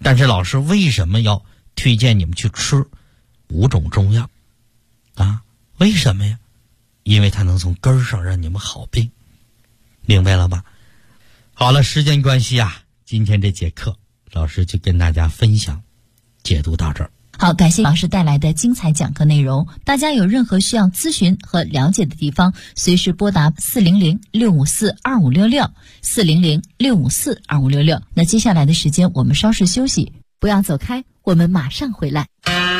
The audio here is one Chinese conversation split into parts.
但是老师为什么要推荐你们去吃5种中药啊？为什么呀？因为它能从根儿上让你们好病，明白了吧？好了，时间关系啊，今天这节课老师就跟大家分享解读到这儿。 好，感谢老师带来的精彩讲课内容。大家有任何需要咨询和了解的地方，随时拨打400-654-2566，400-654-2566。那接下来的时间我们稍事休息，不要走开，我们马上回来。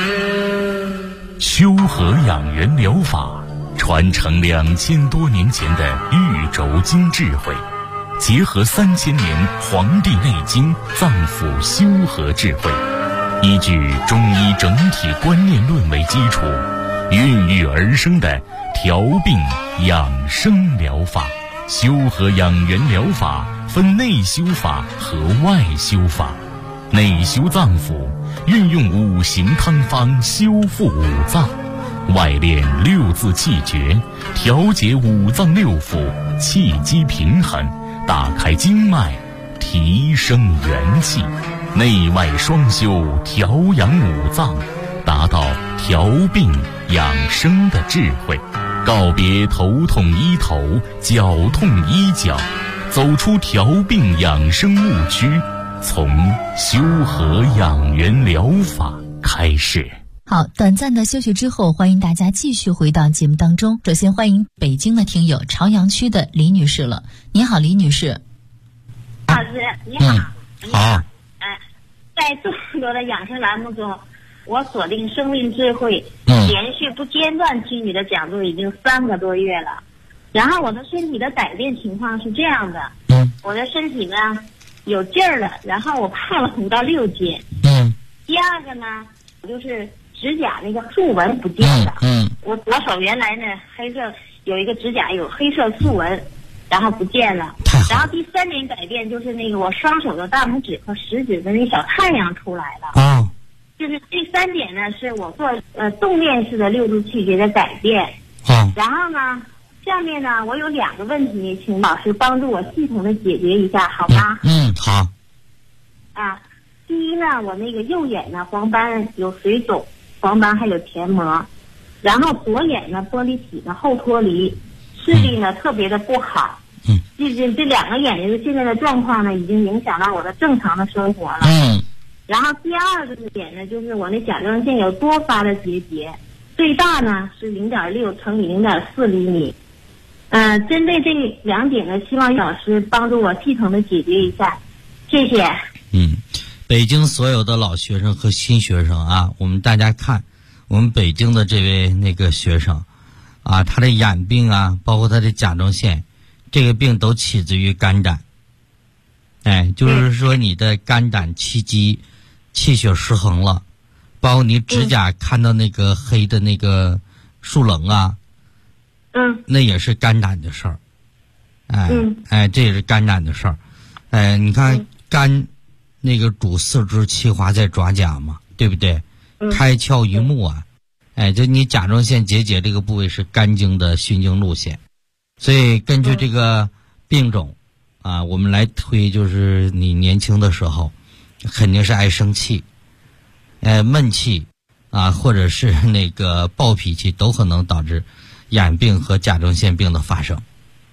修和养元疗法传承2000多年前的玉轴经智慧，结合3000年《黄帝内经》脏腑修和智慧，依据中医整体观念论为基础，孕育而生的调病养生疗法。修和养元疗法分内修法和外修法。内修脏腑，运用5行汤方修复5脏；外练6字气诀，调节5脏6腑，气机平衡，打开经脉，提升元气。内外双修，调养5脏，达到调病养生的智慧。告别头痛医头，脚痛医脚，走出调病养生误区，从修和养元疗法开始。 好，短暂的休息之后，欢迎大家继续回到节目当中。首先欢迎北京的听友朝阳区的李女士了。你好，李女士。 老师你好。 好。 在这么多的养生栏目中，我锁定生命智慧，连续不间断听你的讲座已经3个多月了。然后我的身体的改变情况是这样的，我的身体呢有劲儿了，然后我胖了5到6斤。第二个呢，就是指甲那个竖纹不见了。我左手原来呢黑色有一个指甲有黑色竖纹，然后不见了。然后第3点改变就是那个我双手的大拇指和食指的那小太阳出来了。就是第3点呢是我做动练式的6字气诀的改变。然后呢下面呢我有2个问题，请老师帮助我系统的解决一下好吗？ 好。 第一呢，我那个右眼呢黄斑有水肿，黄斑还有填膜，然后左眼呢玻璃体呢后脱离，视力呢特别的不好。这2个眼睛现在的状况呢已经影响到我的正常的生活了。然后第2个点呢，就是我那甲状腺有多发的结节，最大呢是0.6乘以0.4厘米。针对这2点呢，希望老师帮助我系统的解决一下，谢谢。 北京所有的老学生和新学生啊，我们大家看，我们北京的这位那个学生啊，他的眼病啊，包括他的甲状腺，这个病都起自于肝胆。就是说你的肝胆气机气血失衡了，包括你指甲看到那个黑的那个竖棱啊，那也是肝胆的事儿。这也是肝胆的事儿。你看肝那个主4肢气华在爪甲嘛，对不对？开窍于目啊。就你甲状腺结节这个部位是肝经的循经路线，所以根据这个病种啊，我们来推，就是你年轻的时候肯定是爱生气，闷气啊，或者是那个暴脾气，都可能导致眼病和甲状腺病的发生。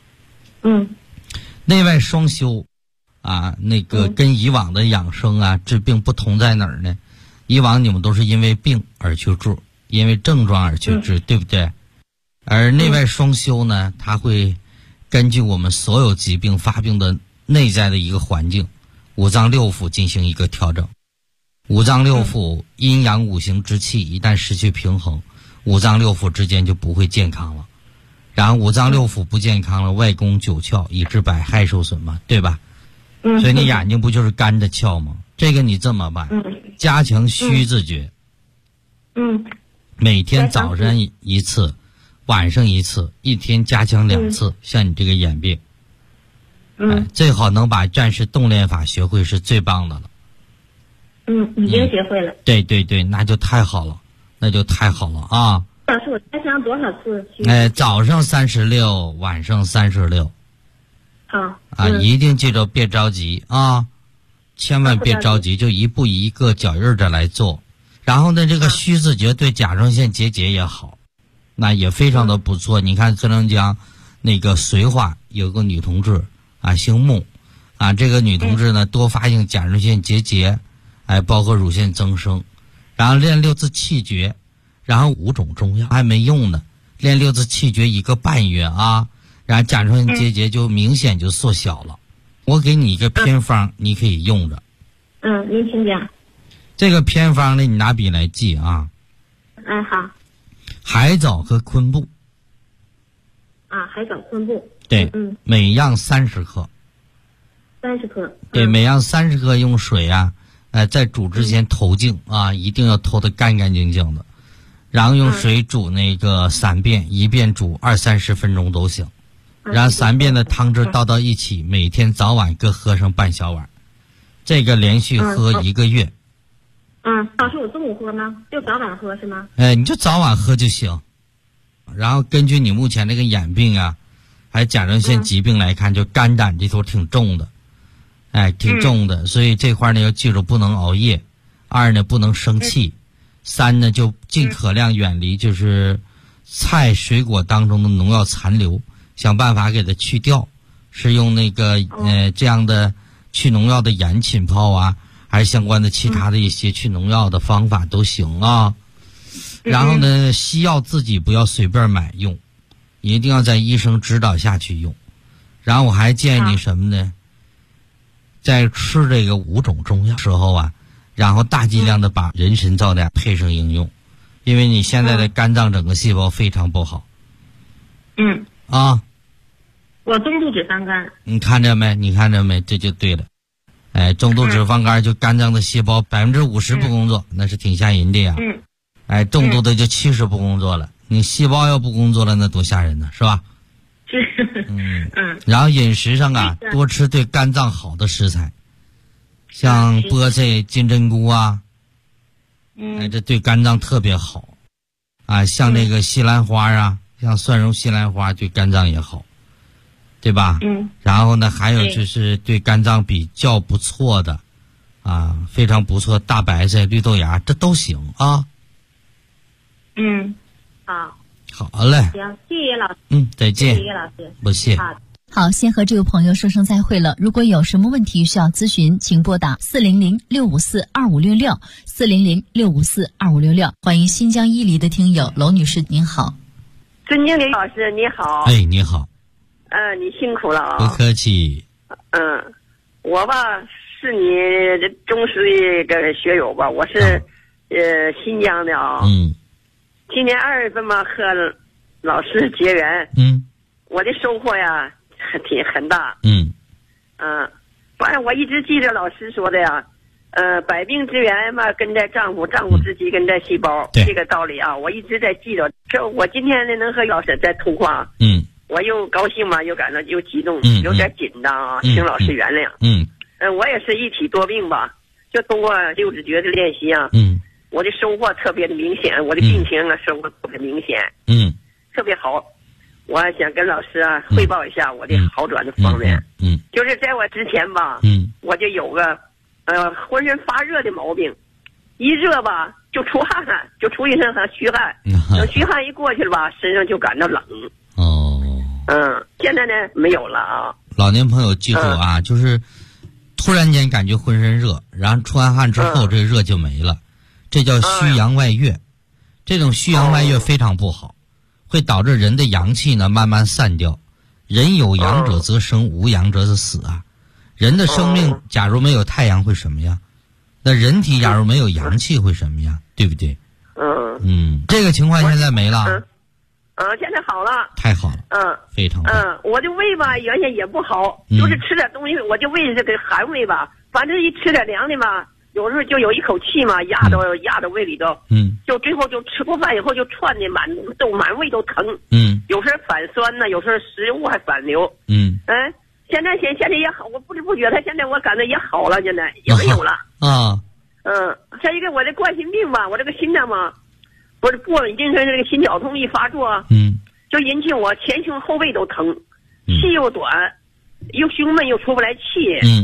内外双修啊，那个跟以往的养生啊治病不同在哪儿呢？以往你们都是因为病而去治，因为症状而去治，对不对？而内外双修呢，它会根据我们所有疾病发病的内在的一个环境，5脏6腑进行一个调整。5脏6腑阴阳5行之气一旦失去平衡，5脏6腑之间就不会健康了。然后5脏6腑不健康了，外攻9窍，以致百害受损嘛，对吧？所以你眼睛不就是肝的窍吗？这个你这么办，加强虚字诀。每天早上1次，晚上1次，一天加强2次。像你这个眼病，最好能把战士动练法学会是最棒的了。 已经学会了。 对对对，那就太好了，那就太好了啊！ 老师，我加强多少次？ 早上36，晚上36。 好。 一定记住，别着急啊！ 千万别着急，就一步一个脚印的来做。然后呢，这个虚字诀对甲状腺结节也好，那也非常的不错。你看黑龙江那个绥化有个女同志啊，姓穆啊，这个女同志呢多发性甲状腺结节，包括乳腺增生，然后练6字气诀，然后5种中药还没用呢，练6字气诀1个半月啊，然后甲状腺结节就明显就缩小了。我给你一个偏方，你可以用着。 您请讲。 这个偏方呢，你拿笔来记啊。 好。 海藻和昆布。 海藻、昆布。 对，每样30克。 30克。 对，每样30克，用水啊，在煮之前投净啊，一定要投得干干净净的，然后用水煮那个3遍，一遍煮20-30分钟都行。然后3遍的汤汁倒到一起，每天早晚各喝上半小碗，这个连续喝1个月。 老师，我中午喝吗？就早晚喝是吗？ 你就早晚喝就行。然后根据你目前这个眼病啊，还有甲状腺疾病来看，就肝胆这头挺重的，挺重的，所以这块呢要记住不能熬夜，2呢不能生气，3呢就尽可量远离就是菜水果当中的农药残留，想办法给它去掉，是用那个这样的去农药的盐浸泡啊，还是相关的其他的一些去农药的方法都行啊。然后呢，西药自己不要随便买用，一定要在医生指导下去用。然后我还建议你什么呢？在吃这个5种中药时候啊，然后大剂量的把人参皂苷配上应用，因为你现在的肝脏整个细胞非常不好。 我中度脂肪肝。 你看着没？你看着没？这就对了。中度脂肪肝就肝脏的细胞50%不工作，那是挺吓人的呀。重度的就70%不工作了。你细胞要不工作了，那多吓人呢，是吧？然后饮食上啊，多吃对肝脏好的食材，像菠菜、金针菇啊，这对肝脏特别好啊。像那个西兰花啊，像蒜蓉西兰花对肝脏也好，对吧？然后呢，还有就是对肝脏比较不错的非常不错大白菜、绿豆芽，这都行啊。好嘞。 行，谢谢老师。 再见。 谢谢老师。 不谢。 好，先和这位朋友说声再会了。如果有什么问题需要咨询，请拨打400-654-2566 400-654-2566。欢迎新疆伊犁的听友娄女士，您好。 孙经理老师你好。 你好。 你辛苦了啊。 不客气。 我吧是你的忠实的一个学友吧，我是新疆的啊。今年2月份嘛和老师结缘。我的收获呀很大。反正我一直记着老师说的呀，百病之源嘛根在丈夫，丈夫之疾根在细胞，这个道理啊我一直在记着。这我今天呢能和老师在通话，我又高兴嘛，又感到又激动，有点紧张啊，请老师原谅。我也是一体多病吧，就通过6字诀的练习啊，我的收获特别的明显，我的病情啊收获特别明显，特别好。我想跟老师啊汇报一下我的好转的方面。就是在我之前吧，我就有个浑身发热的毛病，一热吧就出汗，就出一身汗虚汗，等虚汗一过去了吧，身上就感到冷。现在呢没有了啊。 老年朋友记住啊，就是突然间感觉浑身热，然后出完汗之后这热就没了，这叫虚阳外越。这种虚阳外越非常不好，会导致人的阳气呢慢慢散掉。人有阳者则生，无阳者则死啊。人的生命假如没有太阳会什么呀？那人体假如没有阳气会什么呀？对不对？这个情况现在没了。 现在好了。 太好了。非常好。 我的胃吧原先也不好，就是吃点东西我就胃这个寒胃吧，反正一吃点凉的吧，有时候就有一口气嘛压到胃里头，就最后就吃过饭以后就窜的满胃都疼，有时候反酸呢，有时候食物还反流，现在也好，我不知不觉他现在我感觉也好了，现在也没有了像一个我的冠心病吧，我这个心脏嘛，不是不稳定，这个心绞痛一发作，就引起我前胸后背都疼，气又短，又胸闷又出不来气，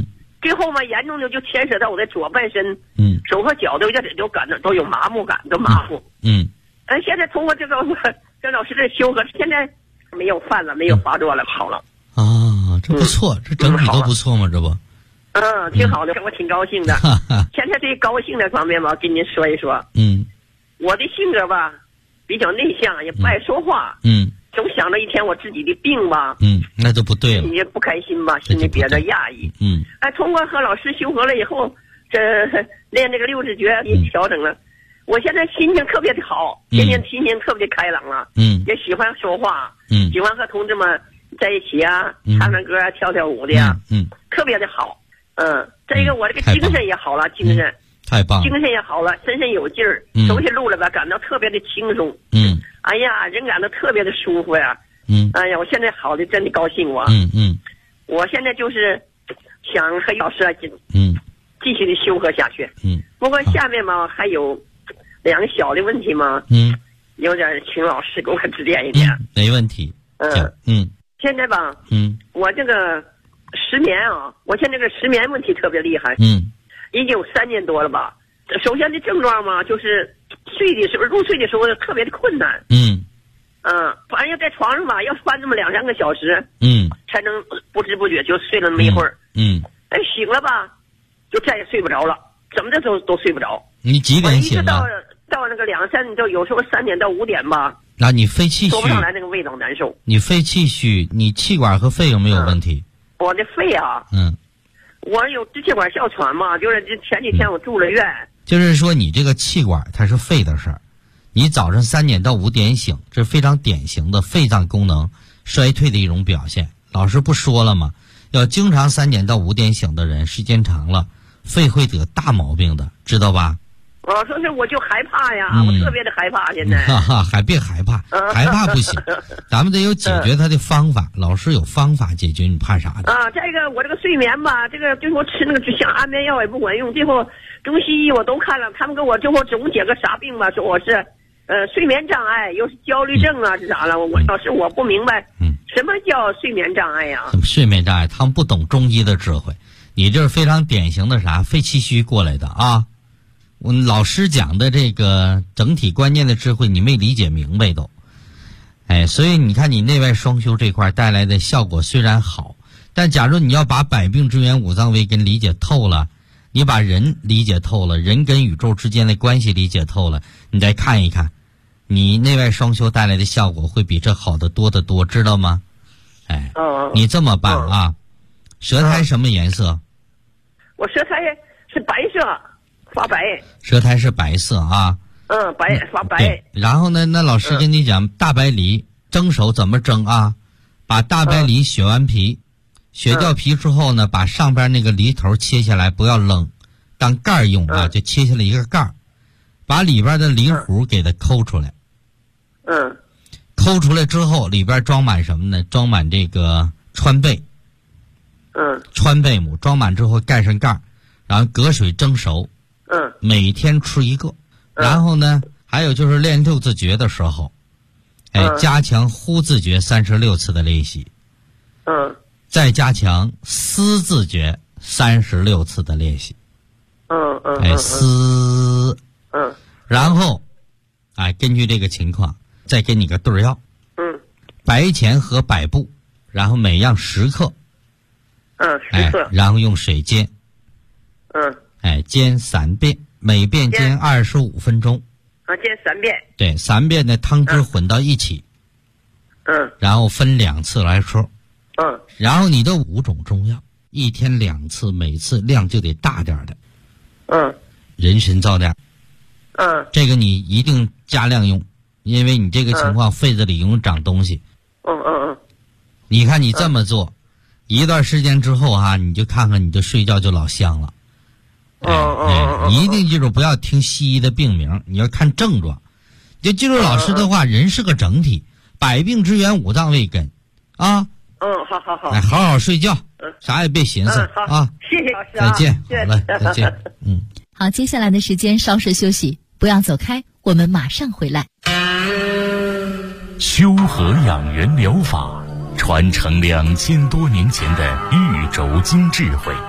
最后嘛，严重的就牵扯到我的左半身，手和脚都感到都有麻木感，都麻木。现在通过这个跟老师的修和，现在没有犯了，没有发作了，好了。 啊，这不错，这整体都不错嘛，这不。 挺好的，我挺高兴的。现在这高兴的方面吧，跟您说一说。我的性格吧，比较内向，也不爱说话。总想着一天我自己的病吧。 那就不对了。 也不开心吧，心里憋着压抑。通过和老师修和了以后，这练这个六字诀也调整了。我现在心情特别的好，天天心情特别的开朗了。也喜欢说话。喜欢和同志们在一起啊，唱唱歌啊，跳跳舞的呀。特别的好。再一个我这个精神也好了，精神太棒， 精神也好了，身上有劲儿，走起路来吧，感到特别的轻松。哎呀，人感到特别的舒服呀。哎呀，我现在好的真的高兴我。我现在就是想和老师继续的修和下去。不过下面嘛还有2个小的问题嘛。有点请老师给我指点一点。 没问题。 现在吧，我这个失眠啊，我现在这个失眠问题特别厉害。已经有3年多了吧。首先的症状嘛，就是入睡的时候特别的困难。反正要在床上吧，要翻这么2-3个小时，才能不知不觉就睡了那么一会儿。醒了吧，就再也睡不着了，怎么的都睡不着。 你几点醒了？到那个2-3，就有时候3点到5点吧。 那你肺气虚， 说不上来那个味道难受。 你肺气虚，你气管和肺有没有问题？ 我的肺啊，我有支气管哮喘嘛，就是前几天我住了院。 就是说你这个气管它是肺的事儿，你早上3点到5点醒，这是非常典型的肺脏功能衰退的一种表现。老师不说了吗？要经常3点到5点醒的人，时间长了，肺会得大毛病的，知道吧？ 说是我就害怕呀，我特别的害怕现在。 还别害怕，害怕不行，咱们得有解决它的方法。老师有方法解决，你怕啥的？ 再一个我这个睡眠吧，这个最后吃那个像安眠药也不管用，最后中西医我都看了，他们给我最后总结个啥病吧，说我是睡眠障碍，又是焦虑症啊，是啥了？老师我不明白，什么叫睡眠障碍呀？ 睡眠障碍，他们不懂中医的智慧。你这是非常典型的啥？肺气虚过来的啊！我老师讲的这个整体观念的智慧，你没理解明白都。所以你看你内外双修这块带来的效果虽然好，但假如你要把百病之源五脏为根理解透了，你把人理解透了，人跟宇宙之间的关系理解透了，你再看一看，你内外双修带来的效果会比这好得多得多，知道吗？你这么办啊，舌苔什么颜色？ 我舌苔是白色，发白。 舌苔是白色啊。 发白。 然后呢，那老师跟你讲，大白梨蒸熟怎么蒸啊？把大白梨削完皮，削掉皮之后呢，把上边那个梨头切下来，不要扔，当盖儿用啊，就切下来一个盖儿，把里边的梨核给它抠出来。抠出来之后，里边装满什么呢？装满这个川贝。川贝母装满之后盖上盖儿，然后隔水蒸熟。每天吃1个。然后呢，还有就是练六字诀的时候，加强呼字诀36次的练习。再加强思字诀36次的练习。思。然后，根据这个情况，再给你个对药。白钱和百步，然后每样10克。 10克。 然后用水煎。煎3遍，每遍煎25分钟。 煎3遍。 对，3遍的汤汁混到一起。然后分2次来吃。然后你的5种中药，一天2次，每次量就得大点的。人参皂垫。这个你一定加量用，因为你这个情况肺子里容易长东西。你看你这么做，一段时间之后你就看看你的睡觉就老香了。你一定记住，不要听西医的病名，你要看症状。就记住老师的话，人是个整体，百病之源五脏为根啊。 好。 好好睡觉，啥也别寻思啊。 谢谢老师再见。好了，再见。 好，接下来的时间稍事休息，不要走开，我们马上回来。 修和养元疗法传承2000多年前的玉轴经智慧，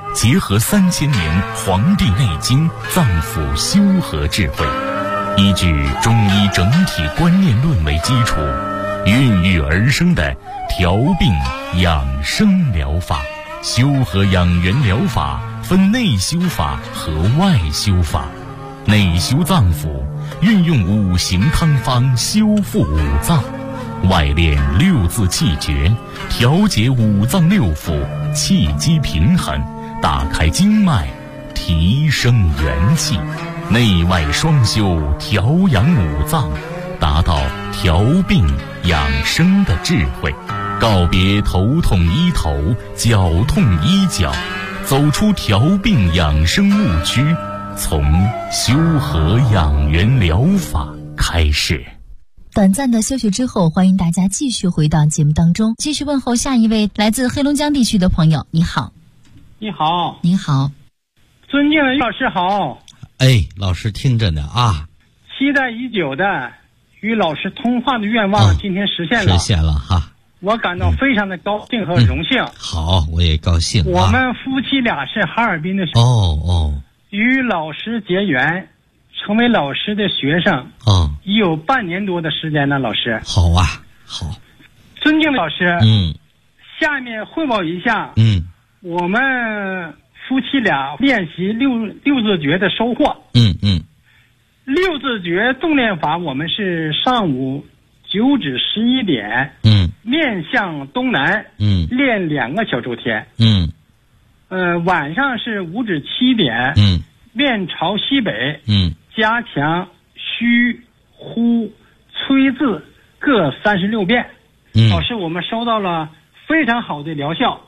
结合3000年《黄帝内经》脏腑修和智慧，依据中医整体观念论为基础，孕育而生的调病养生疗法。修和养元疗法分内修法和外修法。内修脏腑，运用5行汤方修复5脏；外练6字气诀，调节5脏6腑，气机平衡，打开经脉，提升元气。内外双修，调养5脏，达到调病养生的智慧。告别头痛医头，脚痛医脚，走出调病养生误区，从修和养元疗法开始。 短暂的休息之后，欢迎大家继续回到节目当中，继续问候下一位来自黑龙江地区的朋友。你好。 你好。 你好。 尊敬的老师好。 哎，老师听着呢啊。 期待已久的与老师通话的愿望今天实现了。 实现了哈。 我感到非常的高兴和荣幸。 好，我也高兴。 我们夫妻俩是哈尔滨的与老师结缘，成为老师的学生已有半年多的时间了。老师好啊。好， 尊敬的老师，下面汇报一下我们夫妻俩练习六字诀的收获。六字诀动练法，我们是上午9至11点面向东南练2个小周天。晚上是5至7点面朝西北加强虚呼催字各36遍。老师，我们收到了非常好的疗效。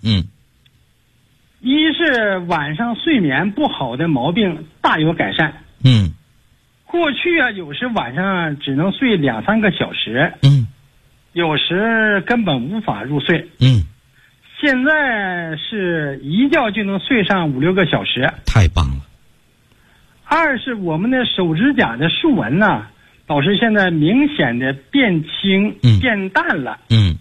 一是晚上睡眠不好的毛病大有改善。过去有时晚上只能睡2-3个小时，有时根本无法入睡。现在是一觉就能睡上5-6个小时， 太棒了。 二是我们的手指甲的竖纹呢，老师现在明显的变轻变淡了。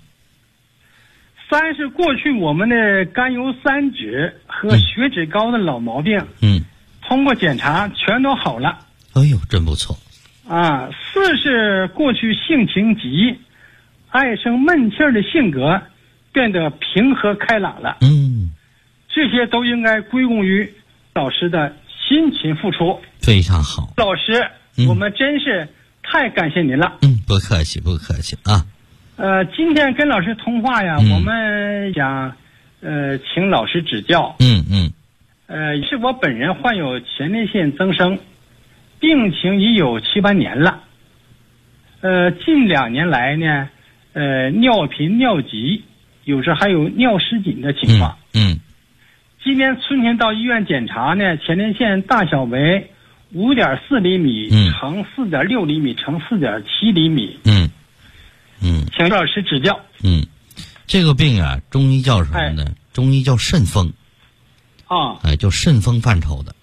三是过去我们的甘油三酯和血脂高的老毛病通过检查全都好了。 哎呦，真不错啊。四是过去性情急爱生闷气儿的性格变得平和开朗了。这些都应该归功于老师的辛勤付出。 非常好， 老师我们真是太感谢您了。 不客气不客气啊。 今天跟老师通话呀，我们想请老师指教。是我本人患有前列腺增生，病情已有7-8年了。近2年来呢，尿频尿急，有时还有尿失禁的情况。今年春天到医院检查呢，前列腺大小为5.4厘米乘4.6厘米乘4.7厘米。请老师指教。 这个病啊，中医叫什么呢？中医叫肾风。就肾风范畴的。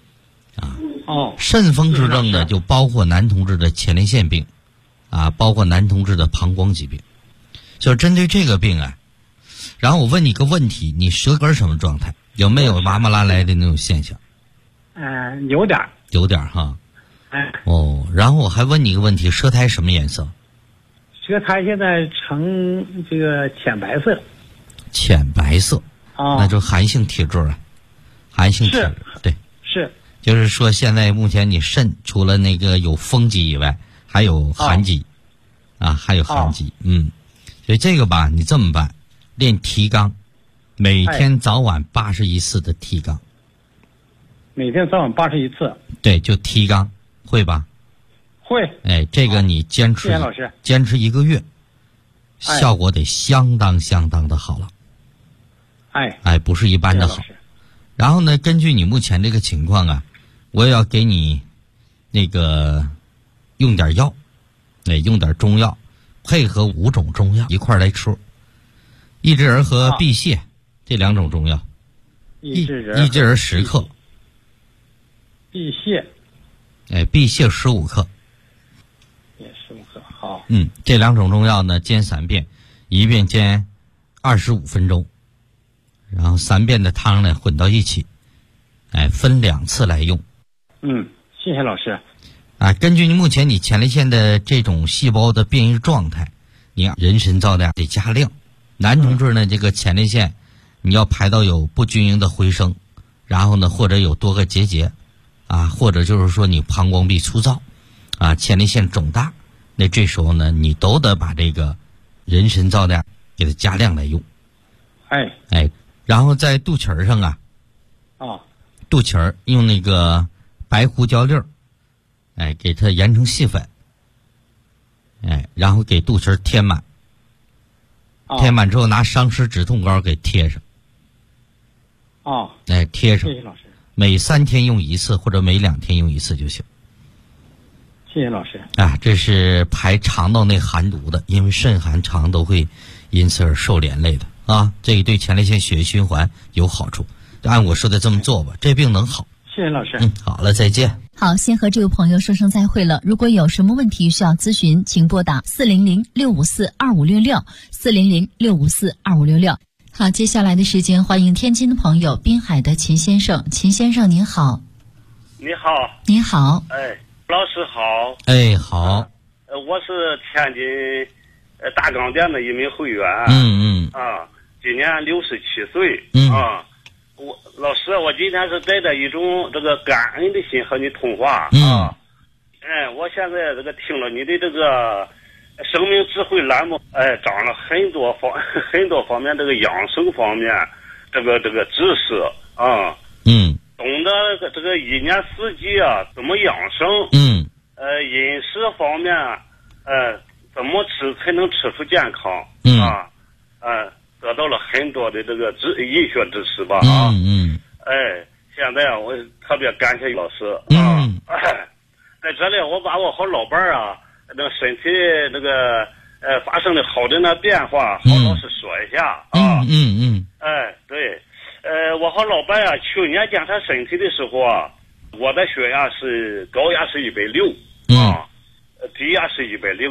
肾风之症呢，就包括男同志的前列腺病，包括男同志的膀胱疾病。就针对这个病啊，然后我问你个问题，你舌根什么状态？有没有麻麻拉来的那种现象？ 有点。 有点哈。然后我还问你一个问题，舌苔什么颜色？ 舌苔现在呈这个浅白色。 浅白色。那就寒性体质了。寒性体质。对。是。就是说现在目前你肾除了那个有风疾以外，还有寒疾。还有寒疾。所以这个吧，你这么办，练提肛，每天早晚81次的提肛。 每天早晚81次。对， 就提肛，会吧？ 会。 这个你坚持1个月，效果得相当的好了。不是一般的好。然后呢，根据你目前这个情况啊，我也要给你那个用点药，用点中药，配合5种中药一块来吃。益智仁和碧泻这2种中药。益智仁10克。 碧泻。 碧泻15克。 也15克，好。 这2种中药呢，煎3遍，一遍煎25分钟。 然后3遍的汤呢混到一起，分2次来用。 谢谢老师。 根据目前你前列腺的这种细胞的变异状态，你人参皂苷得加量。男同志呢，这个前列腺你要排到有不均匀的回声，然后呢或者有多个结节或者就是说你膀胱壁粗糙前列腺肿大，那这时候呢你都得把这个人参皂苷给它加量来用。然后在肚脐上肚脐用那个白胡椒粒儿给它研成细粉，然后给肚脐填满，填满之后拿伤湿止痛膏给贴上，贴上。 谢谢老师。 每3天用1次或者每2天用1次就行。 谢谢老师。 这是排肠道内寒毒的，因为肾寒肠都会因此而受连累的这个对前列腺血液循环有好处。按我说的这么做吧，这病能好。 谢谢老师。 好了，再见。 好，先和这位朋友说声再会了。如果有什么问题需要咨询，请拨打400-654-2566，400-654-2566。好，接下来的时间，欢迎天津的朋友滨海的秦先生。秦先生您好。 你好。 你好。 老师好。 好。 我是天津大钢店的一名会员。今年67岁。老师，我今天是带着一种这个感恩的心和你通话。我现在这个听了你的这个生命智慧栏目，长了很多方面这个养生方面这个知识懂得这个1年4季怎么养生。饮食方面怎么吃才能吃出健康。得到了很多的这个医学知识吧。现在我特别感谢老师。在这里我把我和老伴儿那身体那个发生的好的那变化和老师说一下。对，我和老伴儿去年检查身体的时候我的血压高压是160，低压是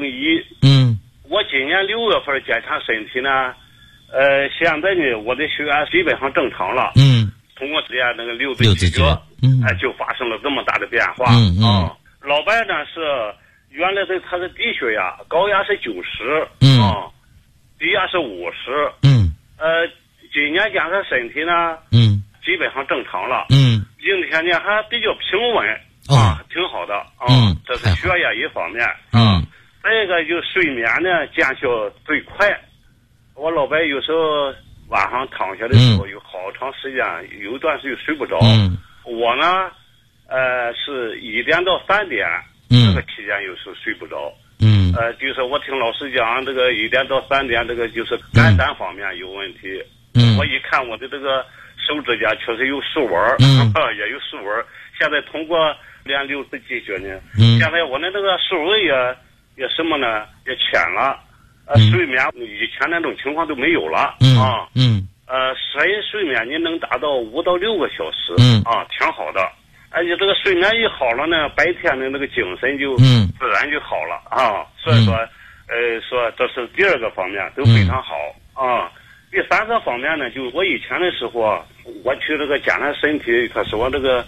101。我今年6月份检查身体呢，现在呢我的血压基本上正常了。通过练那个六字气诀，就发生了这么大的变化。老伴呢是原来他的低血压，高压是90，低压是50。今年检查身体呢，基本上正常了。今天呢还比较平稳，挺好的。这是血压一方面。再一个就睡眠呢见效最快。我老伴有时候晚上躺下的时候有好长时间，有一段时间睡不着。我呢是1点到3点这个期间有时候睡不着。就是我听老师讲这个1点到3点这个就是肝胆方面有问题。我一看我的这个手指甲确实有竖纹，也有竖纹。现在通过练6字气诀呢，现在我的这个竖纹也什么呢也浅了。睡眠以前那种情况都没有了。深睡眠你能达到5到6个小时。挺好的。而且这个睡眠一好了呢，白天的那个精神就自然就好了。所以说说这是第2个方面都非常好。第3个方面呢，就我以前的时候我去这个检查身体，可是我这个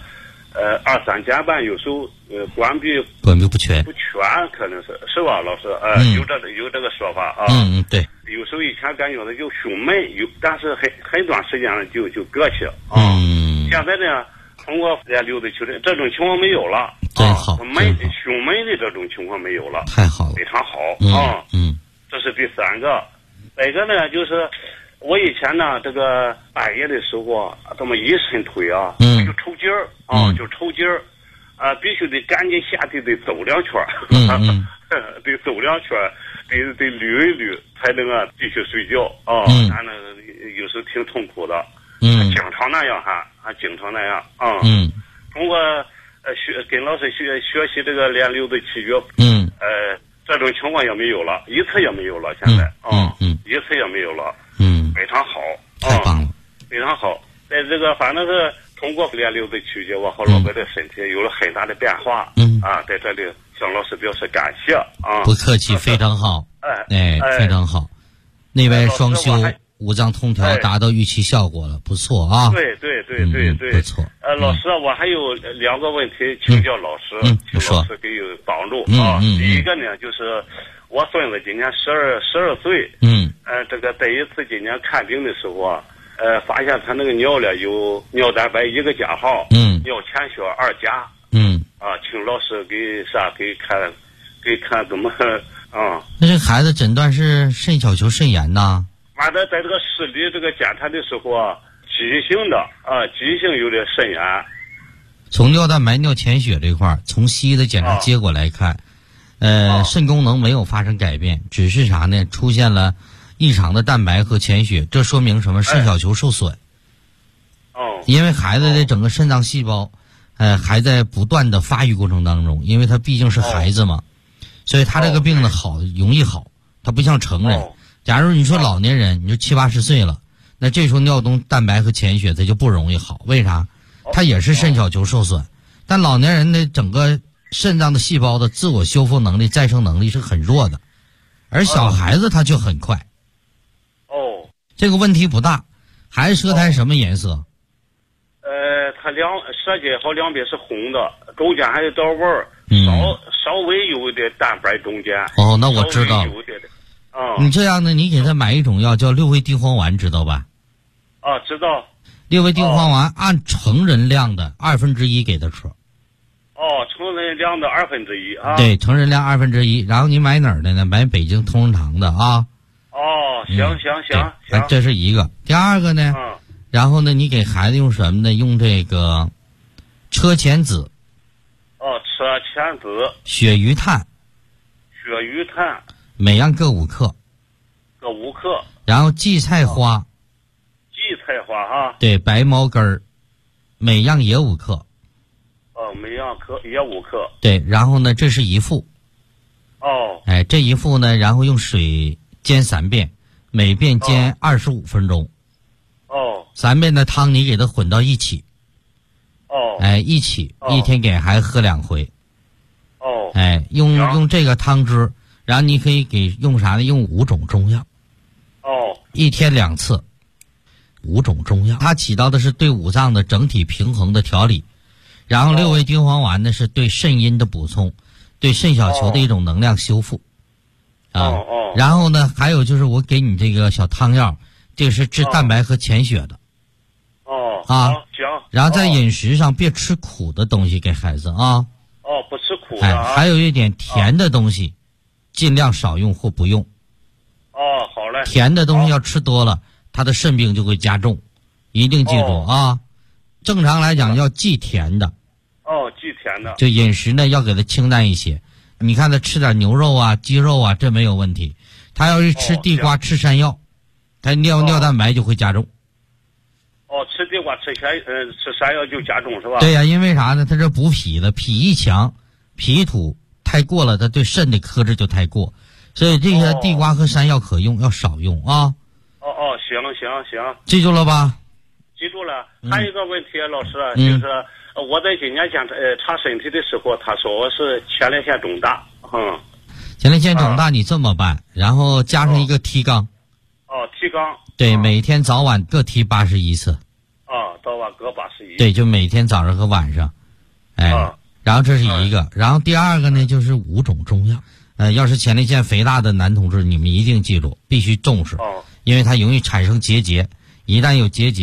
2、3间半有时候关闭不全，可能是吧，老师？有这个说法对。 有时候以前感觉的就胸闷，但是很短时间就搁起。现在呢，通过练6字气诀，这种情况没有了。 真好。 胸闷的这种情况没有了。 太好了。 非常好。这是第3个。再一个呢，就是我以前呢，这个半夜的时候，这么一伸腿就抽筋儿就抽筋儿，必须得赶紧下地得走2圈，得走2圈，得捋一捋才能继续睡觉。反正有时候挺痛苦的。经常那样经常那样。通过跟老师学习这个练6字气诀，这种情况也没有了，一次也没有了。现在一次也没有了。非常好。 太棒了。 非常好。在这个反正是通过练6字气诀，我和老伴的身体有了很大的变化。在这里向老师表示感谢。 不客气，非常好。非常好。内外双修， 五脏通调达到预期效果了，不错啊。 对， 不错。 老师，我还有2个问题请教老师，请老师给有帮助啊。第一个呢，就是我孙子今年12岁，这个第一次今年看病的时候啊，发现他那个尿了有尿蛋白1个加号，尿潜血2加，请老师给看怎么啊？ 那这孩子诊断是肾小球肾炎呐？ 完了，在这个视力这个检查的时候啊，急性有点肾炎。 从尿蛋白、尿潜血这块儿，从西医的检查结果来看，肾功能没有发生改变，只是啥呢？出现了异常的蛋白和潜血，这说明什么？肾小球受损。因为孩子的整个肾脏细胞，还在不断的发育过程当中，因为他毕竟是孩子嘛，所以他这个病呢容易好，他不像成人。假如你说老年人，你说70、80岁了，那这时候尿中蛋白和潜血它就不容易好，为啥？它也是肾小球受损，但老年人的整个肾脏的细胞的自我修复能力、再生能力是很弱的，而小孩子他就很快。这个问题不大。孩子舌苔什么颜色？ 他舌尖好两边是红的，中间还有道纹儿，稍微有点蛋白中间。 那我知道。你这样呢，你给他买一种药叫六味地黄丸，知道吧？ 知道。 六味地黄丸按成人量的1/2给他吃。 成人量的1/2啊。 对，成人量1/2。然后你买哪儿的呢？买北京同仁堂的啊。行。这是一个。第二个呢？然后呢，你给孩子用什么呢？用这个车前子。 车前子。 鳕鱼炭。每样各5克。然后荠菜花。对，白茅根儿，每样也5克。 每样也5克。 对，然后呢，这是一副。这一副呢，然后用水煎3遍，每遍煎25分钟。3遍的汤你给它混到一起。一起，一天给孩子喝2回。用这个汤汁，然后你可以用啥呢？用5种中药。一天2次。5种中药，它起到的是对五脏的整体平衡的调理。然后六味地黄丸呢，是对肾阴的补充，对肾小球的一种能量修复。然后呢，还有就是我给你这个小汤药，这个是治蛋白和潜血的。 行。 然后在饮食上别吃苦的东西给孩子啊。 不吃苦的。 还有一点甜的东西，尽量少用或不用。 好嘞。 甜的东西要吃多了，他的肾病就会加重，一定记住啊！正常来讲要忌甜的。 忌甜的。 就饮食呢要给他清淡一些。你看他吃点牛肉啊、鸡肉啊，这没有问题。他要是吃地瓜、吃山药，他尿蛋白就会加重。 吃地瓜、吃山药就加重是吧？ 对呀，因为啥呢？他这补脾的，脾一强，脾土太过了，他对肾的克制就太过，所以这些地瓜和山药可用，要少用啊。 行。 记住了吧？ 记住了。还有一个问题，老师，就是我在今年查身体的时候，他说我是前列腺肿大。 前列腺肿大，你这么办，然后加上一个提肛。 提肛。 对，每天早晚各提81次。 早晚各81。 对，就每天早上和晚上。然后这是一个，然后第二个呢就是5种中药。要是前列腺肥大的男同志，你们一定记住，必须重视，因为它容易产生结节，一旦有结节。